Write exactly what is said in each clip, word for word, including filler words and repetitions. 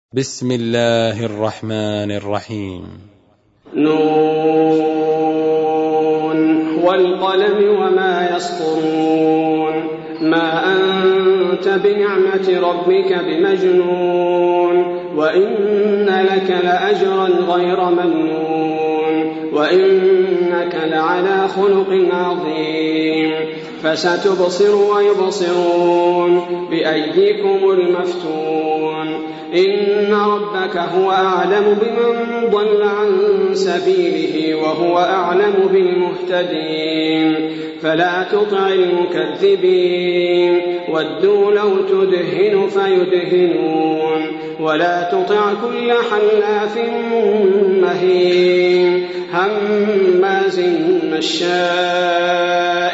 بسم الله الرحمن الرحيم. نون والقلم وما يسطرون ما أنت بنعمة ربك بمجنون وإن لك لأجرا غير ممنون وإنك لعلى خلق عظيم فستبصر ويبصرون بأيكم المفتون إن ربك هو أعلم بمن ضل عن سبيله وهو أعلم بالمهتدين فلا تطع المكذبين ودوا لو تدهن فيدهنون ولا تطع كل حلاف مهين هماز مشاء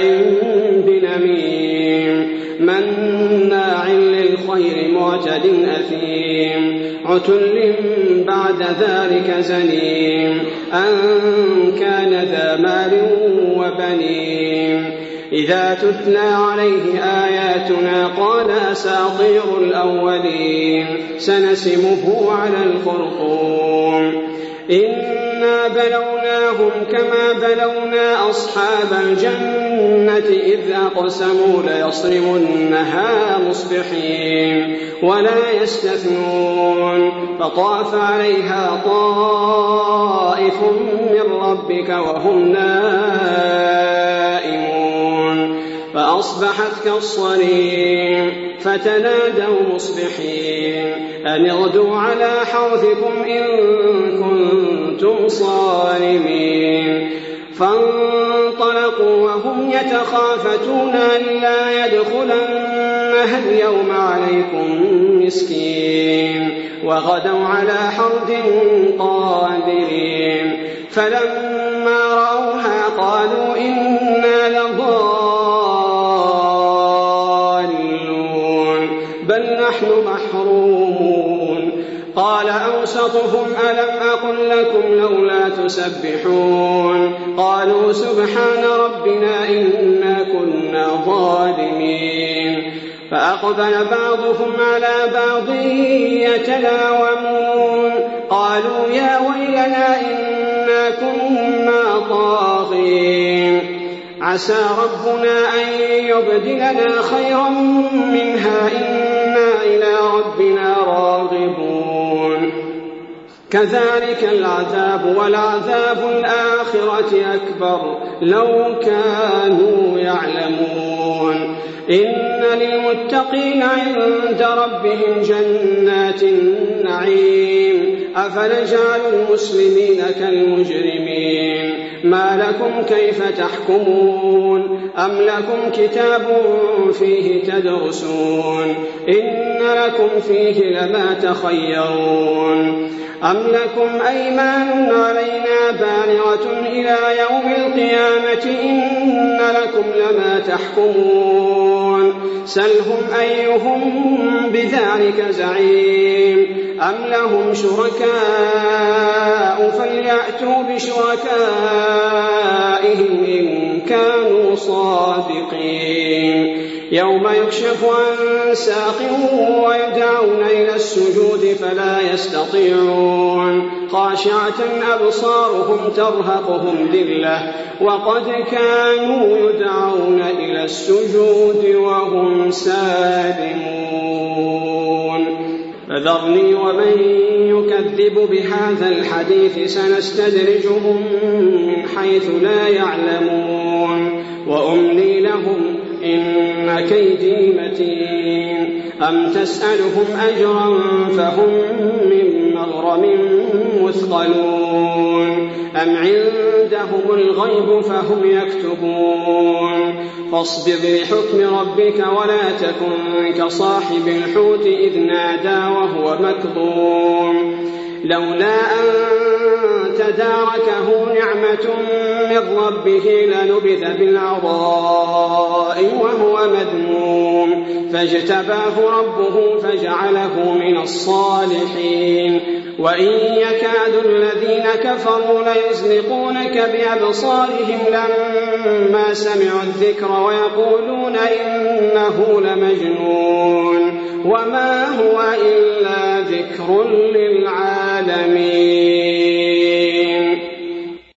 بنميم مناع للخير معتد أثيم عتل بعد ذلك زنيم أن كان ذا مال وبنين إذا تتلى عليه آياتنا قال أساطير الأولين سنسمه على الخرطوم إنا بلوناهم كما بلونا أصحاب الجنة إذ أقسموا ليصرمنها مصبحين ولا يستثنون فطاف عليها طائف من ربك وهم نائمون فأصبحت كالصريم فتنادوا مصبحين أن اغدوا على حرثكم إن كنتم صارمين فانطلقوا وهم يتخافتون ألا يدخلنها اليوم عليكم مسكين وغدوا على حرد قادرين فلما رأوها قالوا إنا لضالون بل نحن محرومون قال أوسطهم ألم أقل لكم لولا تسبحون قالوا سبحان ربنا إنا كنا ظالمين فأقبل بعضهم على بعض يتلاومون قالوا يا ويلنا إنا كنا طاغين عسى ربنا أن يبدلنا خيرا منها إنا إلى ربنا راغبون كذلك العذاب ولعذاب الآخرة أكبر لو كانوا يعلمون إن للمتقين عند ربهم جنات النعيم أفنجعل المسلمين كالمجرمين ما لكم كيف تحكمون أم لكم كتاب فيه تدرسون إن لكم فيه لما تخيرون أم لكم أيمان علينا بالغة إلى يوم القيامة إن لكم لما تحكمون سلهم أيهم بذلك زعيم أم لهم شركاء فليأتوا بشركائهم إن كانوا صادقين يوم يكشف عن ساق ويدعون إلى السجود فلا يستطيعون خاشعة أبصارهم ترهقهم ذلة وقد كانوا يدعون إلى السجود وهم سالمون فذرني ومن يكذب بهذا الحديث سنستدرجهم من حيث لا يعلمون وأملي لهم إن كيدي متين أم تسألهم أجرا فهم من مغرم مثقلون أم عندهم الغيب فهم يكتبون فاصبر لحكم ربك ولا تكن كصاحب الحوت إذ نادى وهو مكظوم لولا أن تداركه نعمة من ربه لنبذ بالعراء وهو مذموم فاجتباه ربه فجعله من الصالحين وإن يكاد الذين كفروا ليزلقونك بأبصارهم لما سمعوا الذكر ويقولون إنه لمجنون وما هو إلا لذكر للعالمين.